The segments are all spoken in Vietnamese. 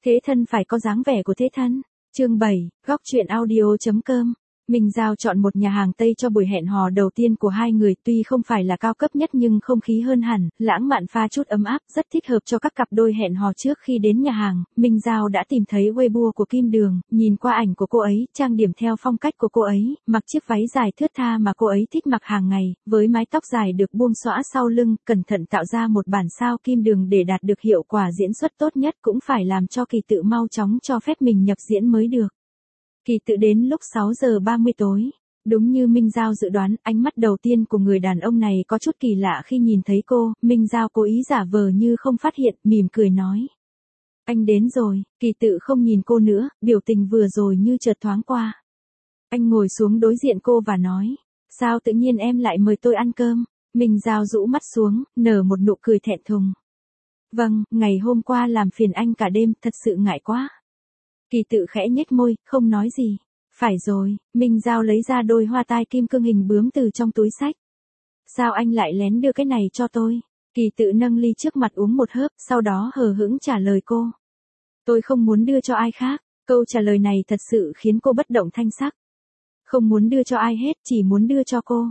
Thế thân phải có dáng vẻ của thế thân. Chương 7, góc truyện audio.com. Minh Giao chọn một nhà hàng Tây cho buổi hẹn hò đầu tiên của hai người, tuy không phải là cao cấp nhất nhưng không khí hơn hẳn, lãng mạn pha chút ấm áp, rất thích hợp cho các cặp đôi hẹn hò. Trước khi đến nhà hàng, Minh Giao đã tìm thấy Weibo của Kim Đường, nhìn qua ảnh của cô ấy, trang điểm theo phong cách của cô ấy, mặc chiếc váy dài thướt tha mà cô ấy thích mặc hàng ngày, với mái tóc dài được buông xõa sau lưng, cẩn thận tạo ra một bản sao Kim Đường để đạt được hiệu quả diễn xuất tốt nhất cũng phải làm cho Kỳ Tự mau chóng cho phép mình nhập diễn mới được. Kỳ Tự đến lúc 6 giờ 30 tối. Đúng như Minh Giao dự đoán, ánh mắt đầu tiên của người đàn ông này có chút kỳ lạ khi nhìn thấy cô, Minh Giao cố ý giả vờ như không phát hiện, mỉm cười nói. Anh đến rồi. Kỳ Tự không nhìn cô nữa, biểu tình vừa rồi như chợt thoáng qua. Anh ngồi xuống đối diện cô và nói, sao tự nhiên em lại mời tôi ăn cơm? Minh Giao rũ mắt xuống, nở một nụ cười thẹn thùng. Vâng, ngày hôm qua làm phiền anh cả đêm, thật sự ngại quá. Kỳ Tự khẽ nhếch môi, không nói gì. Phải rồi, Minh Giao lấy ra đôi hoa tai kim cương hình bướm từ trong túi xách. Sao anh lại lén đưa cái này cho tôi? Kỳ Tự nâng ly trước mặt uống một hớp, sau đó hờ hững trả lời cô. Tôi không muốn đưa cho ai khác. Câu trả lời này thật sự khiến cô bất động thanh sắc. Không muốn đưa cho ai hết, chỉ muốn đưa cho cô.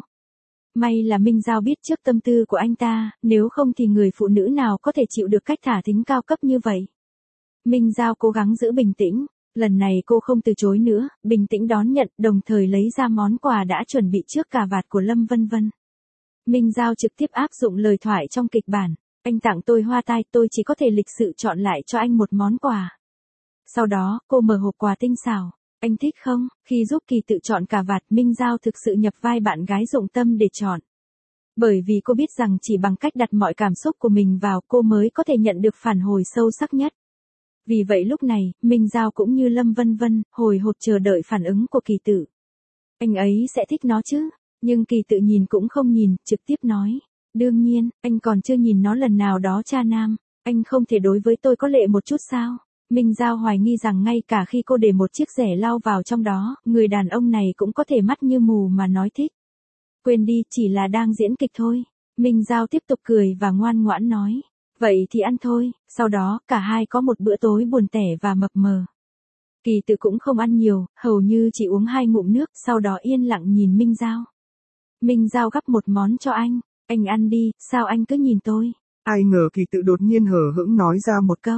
May là Minh Giao biết trước tâm tư của anh ta, nếu không thì người phụ nữ nào có thể chịu được cách thả thính cao cấp như vậy. Minh Giao cố gắng giữ bình tĩnh, lần này cô không từ chối nữa, bình tĩnh đón nhận, đồng thời lấy ra món quà đã chuẩn bị trước cà vạt của Lâm Vân Vân. Minh Giao trực tiếp áp dụng lời thoại trong kịch bản, anh tặng tôi hoa tai, tôi chỉ có thể lịch sự chọn lại cho anh một món quà. Sau đó, cô mở hộp quà tinh xảo, anh thích không? Khi giúp Kỳ Tự chọn cà vạt, Minh Giao thực sự nhập vai bạn gái dụng tâm để chọn. Bởi vì cô biết rằng chỉ bằng cách đặt mọi cảm xúc của mình vào cô mới có thể nhận được phản hồi sâu sắc nhất. Vì vậy lúc này, Minh Giao cũng như Lâm Vân Vân, hồi hộp chờ đợi phản ứng của Kỳ Tự. Anh ấy sẽ thích nó chứ? Nhưng Kỳ Tự nhìn cũng không nhìn, trực tiếp nói. Đương nhiên, anh còn chưa nhìn nó lần nào đó cha nam. Anh không thể đối với tôi có lệ một chút sao? Minh Giao hoài nghi rằng ngay cả khi cô để một chiếc rẻ lau vào trong đó, người đàn ông này cũng có thể mắt như mù mà nói thích. Quên đi, chỉ là đang diễn kịch thôi. Minh Giao tiếp tục cười và ngoan ngoãn nói. Vậy thì ăn thôi. Sau đó, cả hai có một bữa tối buồn tẻ và mập mờ. Kỳ Tự cũng không ăn nhiều, hầu như chỉ uống 2 ngụm nước, sau đó yên lặng nhìn Minh Giao. Minh Giao gắp một món cho anh ăn đi, sao anh cứ nhìn tôi? Ai ngờ Kỳ Tự đột nhiên hờ hững nói ra một câu.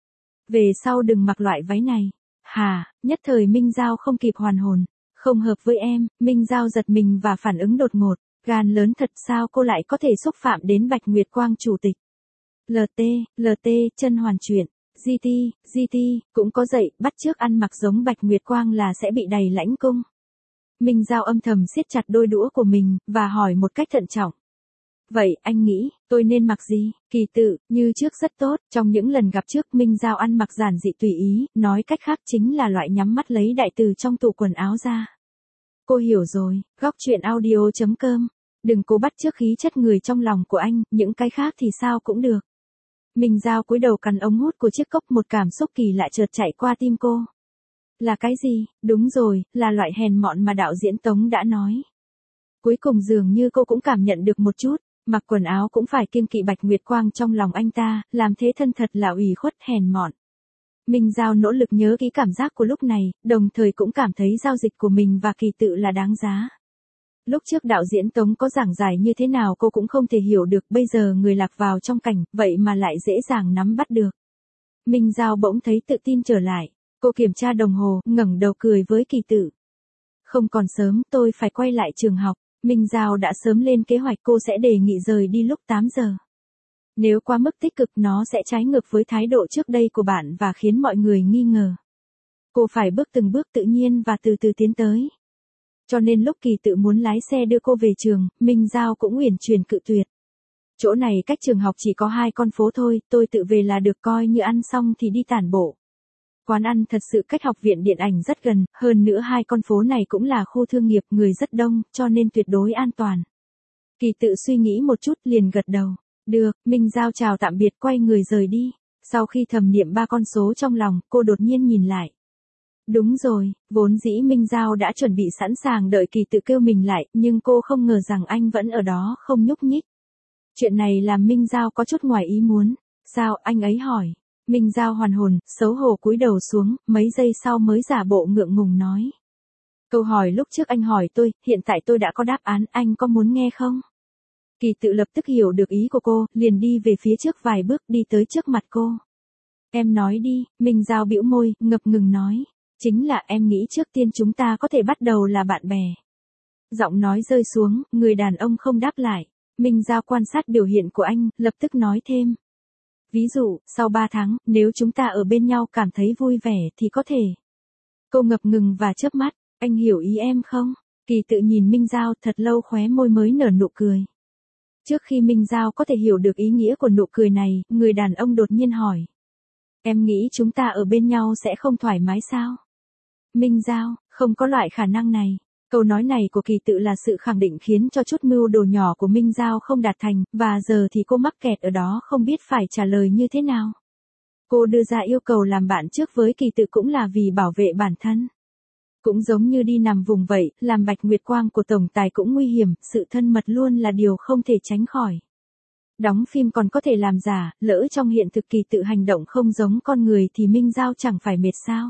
Về sau đừng mặc loại váy này. Hà, nhất thời Minh Giao không kịp hoàn hồn. Không hợp với em. Minh Giao giật mình và phản ứng đột ngột. Gan lớn thật, sao cô lại có thể xúc phạm đến Bạch Nguyệt Quang chủ tịch? LT, chân hoàn chuyện. GT, cũng có dạy, bắt chước ăn mặc giống Bạch Nguyệt Quang là sẽ bị đầy lãnh cung. Minh Giao âm thầm siết chặt đôi đũa của mình, và hỏi một cách thận trọng. Vậy, anh nghĩ, tôi nên mặc gì? Kỳ Tự, như trước rất tốt, trong những lần gặp trước Minh Giao ăn mặc giản dị tùy ý, nói cách khác chính là loại nhắm mắt lấy đại từ trong tủ quần áo ra. Cô hiểu rồi, góc truyện audio.com. Đừng cố bắt chước khí chất người trong lòng của anh, những cái khác thì sao cũng được. Minh Giao cúi đầu cắn ống hút của chiếc cốc, một cảm xúc kỳ lạ chợt chạy qua tim cô. Là cái gì? Đúng rồi, là loại hèn mọn mà đạo diễn Tống đã nói. Cuối cùng dường như cô cũng cảm nhận được một chút, mặc quần áo cũng phải kiêng kỵ Bạch Nguyệt Quang trong lòng anh ta, làm thế thân thật là ủy khuất hèn mọn. Minh Giao nỗ lực nhớ kỹ cảm giác của lúc này, đồng thời cũng cảm thấy giao dịch của mình và Kỳ Tự là đáng giá. Lúc trước đạo diễn Tống có giảng giải như thế nào cô cũng không thể hiểu được, bây giờ người lạc vào trong cảnh, vậy mà lại dễ dàng nắm bắt được. Minh Giao bỗng thấy tự tin trở lại, cô kiểm tra đồng hồ, ngẩng đầu cười với Kỳ Tự. Không còn sớm, tôi phải quay lại trường học. Minh Giao đã sớm lên kế hoạch, cô sẽ đề nghị rời đi lúc 8 giờ. Nếu quá mức tích cực nó sẽ trái ngược với thái độ trước đây của bạn và khiến mọi người nghi ngờ. Cô phải bước từng bước tự nhiên và từ từ tiến tới. Cho nên lúc Kỳ Tự muốn lái xe đưa cô về trường, Minh Giao cũng uyển chuyển cự tuyệt. Chỗ này cách trường học chỉ có 2 con phố thôi, tôi tự về là được, coi như ăn xong thì đi tản bộ. Quán ăn thật sự cách học viện điện ảnh rất gần, hơn nữa 2 con phố này cũng là khu thương nghiệp, người rất đông, cho nên tuyệt đối an toàn. Kỳ Tự suy nghĩ một chút liền gật đầu. Được, Minh Giao chào tạm biệt quay người rời đi. Sau khi thầm niệm 3 con số trong lòng, cô đột nhiên nhìn lại. Đúng rồi, vốn dĩ Minh Giao đã chuẩn bị sẵn sàng đợi Kỳ Tự kêu mình lại, nhưng cô không ngờ rằng anh vẫn ở đó không nhúc nhích. Chuyện này làm Minh Giao có chút ngoài ý muốn. Sao, anh ấy hỏi. Minh Giao hoàn hồn, xấu hổ cúi đầu xuống, mấy giây sau mới giả bộ ngượng ngùng nói. Câu hỏi lúc trước anh hỏi tôi, hiện tại tôi đã có đáp án, anh có muốn nghe không? Kỳ Tự lập tức hiểu được ý của cô, liền đi về phía trước vài bước đi tới trước mặt cô. Em nói đi, Minh Giao bĩu môi, ngập ngừng nói. Chính là em nghĩ trước tiên chúng ta có thể bắt đầu là bạn bè. Giọng nói rơi xuống, người đàn ông không đáp lại. Minh Giao quan sát biểu hiện của anh, lập tức nói thêm. Ví dụ, sau 3 tháng, nếu chúng ta ở bên nhau cảm thấy vui vẻ thì có thể. Cô ngập ngừng và chớp mắt, anh hiểu ý em không? Kỳ Tự nhìn Minh Giao thật lâu khóe môi mới nở nụ cười. Trước khi Minh Giao có thể hiểu được ý nghĩa của nụ cười này, người đàn ông đột nhiên hỏi. Em nghĩ chúng ta ở bên nhau sẽ không thoải mái sao? Minh Giao, không có loại khả năng này. Câu nói này của Kỳ Tự là sự khẳng định khiến cho chút mưu đồ nhỏ của Minh Giao không đạt thành, và giờ thì cô mắc kẹt ở đó không biết phải trả lời như thế nào. Cô đưa ra yêu cầu làm bạn trước với Kỳ Tự cũng là vì bảo vệ bản thân. Cũng giống như đi nằm vùng vậy, làm Bạch Nguyệt Quang của tổng tài cũng nguy hiểm, sự thân mật luôn là điều không thể tránh khỏi. Đóng phim còn có thể làm giả, lỡ trong hiện thực Kỳ Tự hành động không giống con người thì Minh Giao chẳng phải mệt sao.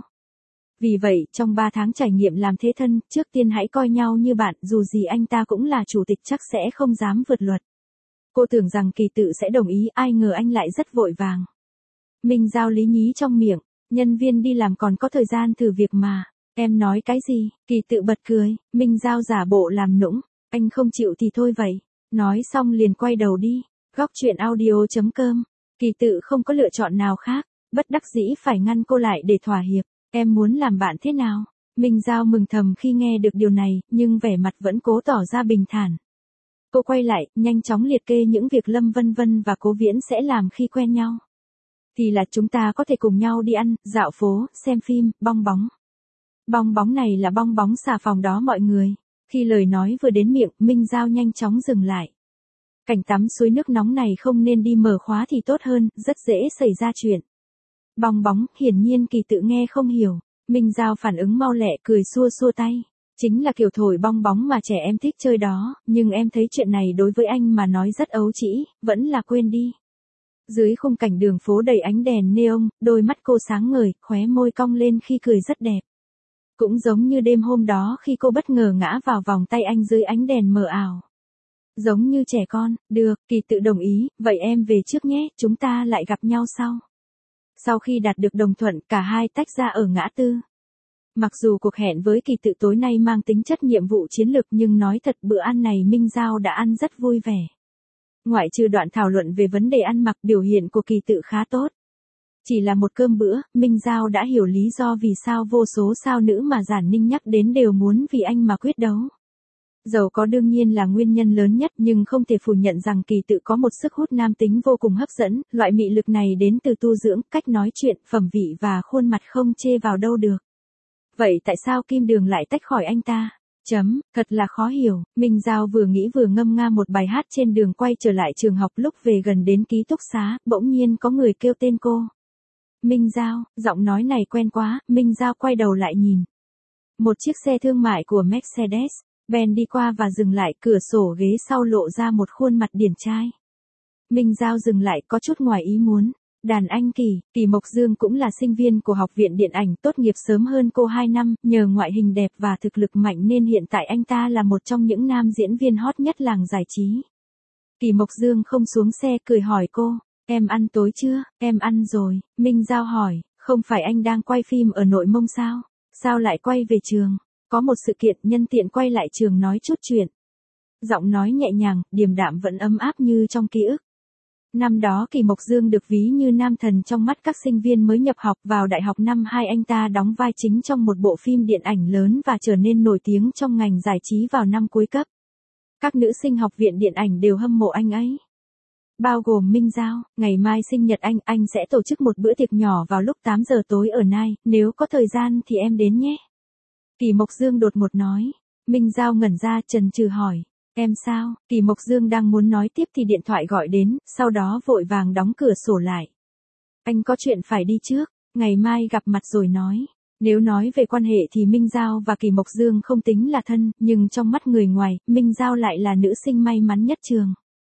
Vì vậy, trong 3 tháng trải nghiệm làm thế thân, trước tiên hãy coi nhau như bạn, dù gì anh ta cũng là chủ tịch chắc sẽ không dám vượt luật. Cô tưởng rằng Kỳ Tự sẽ đồng ý, ai ngờ anh lại rất vội vàng. Minh Giao lý nhí trong miệng, nhân viên đi làm còn có thời gian thử việc mà. Em nói cái gì? Kỳ Tự bật cười, Minh Giao giả bộ làm nũng, anh không chịu thì thôi vậy. Nói xong liền quay đầu đi. Góc truyện audio.com. Kỳ Tự không có lựa chọn nào khác, bất đắc dĩ phải ngăn cô lại để thỏa hiệp. Em muốn làm bạn thế nào? Minh Giao mừng thầm khi nghe được điều này, nhưng vẻ mặt vẫn cố tỏ ra bình thản. Cô quay lại, nhanh chóng liệt kê những việc Lâm Vân Vân và Cố Viễn sẽ làm khi quen nhau. Thì là chúng ta có thể cùng nhau đi ăn, dạo phố, xem phim, bong bóng. Bong bóng này là bong bóng xà phòng đó mọi người. Khi lời nói vừa đến miệng, Minh Giao nhanh chóng dừng lại. Cảnh tắm suối nước nóng này không nên đi mở khóa thì tốt hơn, rất dễ xảy ra chuyện. Bong bóng, hiển nhiên Kỳ Tự nghe không hiểu. Minh Giao phản ứng mau lẹ cười xua xua tay. Chính là kiểu thổi bong bóng mà trẻ em thích chơi đó, nhưng em thấy chuyện này đối với anh mà nói rất ấu trĩ, vẫn là quên đi. Dưới khung cảnh đường phố đầy ánh đèn neon, đôi mắt cô sáng ngời, khóe môi cong lên khi cười rất đẹp. Cũng giống như đêm hôm đó khi cô bất ngờ ngã vào vòng tay anh dưới ánh đèn mờ ảo. Giống như trẻ con, được, Kỳ Tự đồng ý, vậy em về trước nhé, chúng ta lại gặp nhau sau. Sau khi đạt được đồng thuận, cả hai tách ra ở ngã tư. Mặc dù cuộc hẹn với Kỳ Tự tối nay mang tính chất nhiệm vụ chiến lược nhưng nói thật bữa ăn này Minh Giao đã ăn rất vui vẻ. Ngoại trừ đoạn thảo luận về vấn đề ăn mặc, biểu hiện của Kỳ Tự khá tốt. Chỉ là một cơm bữa, Minh Giao đã hiểu lý do vì sao vô số sao nữ mà Giản Ninh nhắc đến đều muốn vì anh mà quyết đấu. Giàu có đương nhiên là nguyên nhân lớn nhất nhưng không thể phủ nhận rằng Kỳ Tự có một sức hút nam tính vô cùng hấp dẫn, loại mị lực này đến từ tu dưỡng, cách nói chuyện, phẩm vị và khuôn mặt không chê vào đâu được. Vậy tại sao Kim Đường lại tách khỏi anh ta? Thật là khó hiểu. Minh Giao vừa nghĩ vừa ngâm nga một bài hát trên đường quay trở lại trường học. Lúc về gần đến ký túc xá, bỗng nhiên có người kêu tên cô. Minh Giao, giọng nói này quen quá, Minh Giao quay đầu lại nhìn. Một chiếc xe thương mại của Mercedes-Benz đi qua và dừng lại, cửa sổ ghế sau lộ ra một khuôn mặt điển trai. Minh Giao dừng lại có chút ngoài ý muốn. Đàn anh Kỳ Mộc Dương cũng là sinh viên của Học viện Điện ảnh, tốt nghiệp sớm hơn cô 2 năm, nhờ ngoại hình đẹp và thực lực mạnh nên hiện tại anh ta là một trong những nam diễn viên hot nhất làng giải trí. Kỳ Mộc Dương không xuống xe cười hỏi cô, em ăn tối chưa? Em ăn rồi, Minh Giao hỏi, không phải anh đang quay phim ở Nội Mông sao? Sao lại quay về trường? Có một sự kiện nhân tiện quay lại trường nói chút chuyện. Giọng nói nhẹ nhàng, điềm đạm vẫn ấm áp như trong ký ức. Năm đó Kỳ Mộc Dương được ví như nam thần trong mắt các sinh viên mới nhập học vào đại học năm 2, anh ta đóng vai chính trong một bộ phim điện ảnh lớn và trở nên nổi tiếng trong ngành giải trí vào năm cuối cấp. Các nữ sinh Học viện Điện ảnh đều hâm mộ anh ấy. Bao gồm Minh Giao, ngày mai sinh nhật anh sẽ tổ chức một bữa tiệc nhỏ vào lúc 8 giờ tối ở Nai, nếu có thời gian thì em đến nhé. Kỳ Mộc Dương đột ngột nói. Minh Giao ngẩn ra chần chừ hỏi. Em sao? Kỳ Mộc Dương đang muốn nói tiếp thì điện thoại gọi đến, sau đó vội vàng đóng cửa sổ lại. Anh có chuyện phải đi trước, ngày mai gặp mặt rồi nói. Nếu nói về quan hệ thì Minh Giao và Kỳ Mộc Dương không tính là thân, nhưng trong mắt người ngoài, Minh Giao lại là nữ sinh may mắn nhất trường.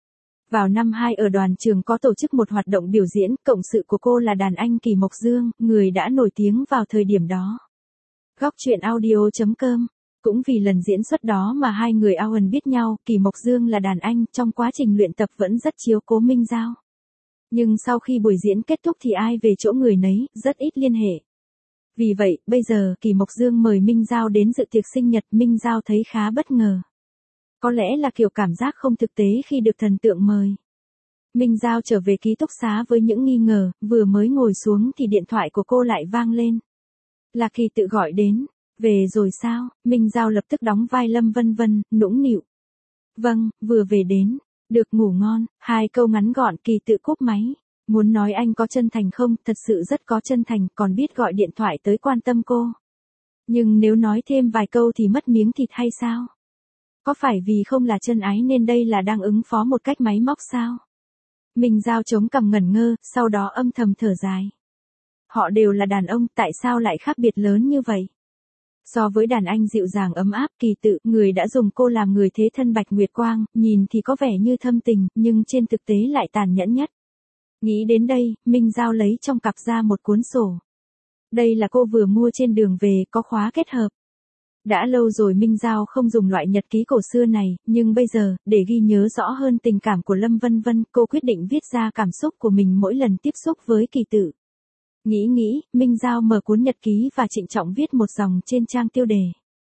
Vào năm 2 ở đoàn trường có tổ chức một hoạt động biểu diễn, cộng sự của cô là đàn anh Kỳ Mộc Dương, người đã nổi tiếng vào thời điểm đó. Góc chuyện audio.com. Cũng vì lần diễn xuất đó mà hai người ao ẩn biết nhau, Kỳ Mộc Dương là đàn anh, trong quá trình luyện tập vẫn rất chiếu cố Minh Giao. Nhưng sau khi buổi diễn kết thúc thì ai về chỗ người nấy, rất ít liên hệ. Vì vậy, bây giờ Kỳ Mộc Dương mời Minh Giao đến dự tiệc sinh nhật, Minh Giao thấy khá bất ngờ. Có lẽ là kiểu cảm giác không thực tế khi được thần tượng mời. Minh Giao trở về ký túc xá với những nghi ngờ, vừa mới ngồi xuống thì điện thoại của cô lại vang lên. Là Kỳ tự gọi đến. Về rồi sao? Minh Giao lập tức đóng vai Lâm Vân Vân, nũng nịu. Vâng, vừa về đến. Được ngủ ngon, 2 câu ngắn gọn. Kỳ tự cúp máy. Muốn nói anh có chân thành không, thật sự rất có chân thành, còn biết gọi điện thoại tới quan tâm cô. Nhưng nếu nói thêm vài câu thì mất miếng thịt hay sao? Có phải vì không là chân ái nên đây là đang ứng phó một cách máy móc sao? Minh Giao chống cằm ngẩn ngơ, sau đó âm thầm thở dài. Họ đều là đàn ông, tại sao lại khác biệt lớn như vậy? So với đàn anh dịu dàng ấm áp, Kỳ tự, người đã dùng cô làm người thế thân Bạch Nguyệt Quang, nhìn thì có vẻ như thâm tình, nhưng trên thực tế lại tàn nhẫn nhất. Nghĩ đến đây, Minh Giao lấy trong cặp ra một cuốn sổ. Đây là cô vừa mua trên đường về, có khóa kết hợp. Đã lâu rồi Minh Giao không dùng loại nhật ký cổ xưa này, nhưng bây giờ, để ghi nhớ rõ hơn tình cảm của Lâm Vân Vân, cô quyết định viết ra cảm xúc của mình mỗi lần tiếp xúc với Kỳ tự. Nghĩ, Minh Giao mở cuốn nhật ký và trịnh trọng viết một dòng trên trang tiêu đề.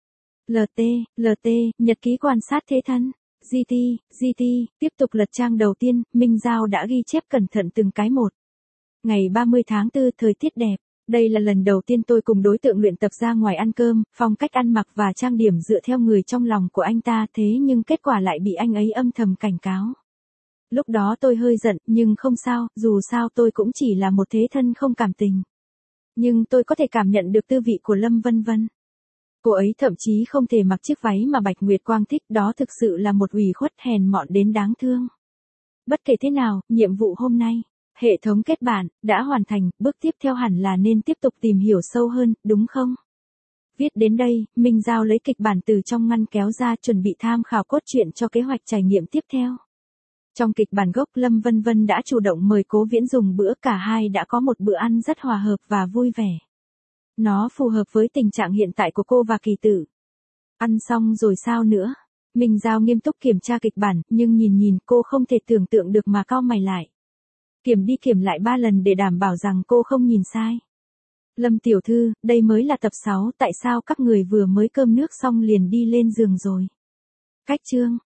LT, nhật ký quan sát thế thân. GT, tiếp tục lật trang đầu tiên, Minh Giao đã ghi chép cẩn thận từng cái một. Ngày 30 tháng 4, thời tiết đẹp. Đây là lần đầu tiên tôi cùng đối tượng luyện tập ra ngoài ăn cơm, phong cách ăn mặc và trang điểm dựa theo người trong lòng của anh ta, thế nhưng kết quả lại bị anh ấy âm thầm cảnh cáo. Lúc đó tôi hơi giận, nhưng không sao, dù sao tôi cũng chỉ là một thế thân không cảm tình. Nhưng tôi có thể cảm nhận được tư vị của Lâm Vân Vân. Cô ấy thậm chí không thể mặc chiếc váy mà Bạch Nguyệt Quang thích, đó thực sự là một ủy khuất hèn mọn đến đáng thương. Bất kể thế nào, nhiệm vụ hôm nay, hệ thống kết bạn, đã hoàn thành, bước tiếp theo hẳn là nên tiếp tục tìm hiểu sâu hơn, đúng không? Viết đến đây, Minh Giao lấy kịch bản từ trong ngăn kéo ra chuẩn bị tham khảo cốt truyện cho kế hoạch trải nghiệm tiếp theo. Trong kịch bản gốc, Lâm Vân Vân đã chủ động mời Cố Viễn dùng bữa, cả hai đã có một bữa ăn rất hòa hợp và vui vẻ. Nó phù hợp với tình trạng hiện tại của cô và Kỳ tự. Ăn xong rồi sao nữa? Minh Giao nghiêm túc kiểm tra kịch bản, nhưng nhìn cô không thể tưởng tượng được mà cau mày lại. Kiểm đi kiểm lại 3 lần để đảm bảo rằng cô không nhìn sai. Lâm tiểu thư, đây mới là tập 6, tại sao các người vừa mới cơm nước xong liền đi lên giường rồi? Cách chương.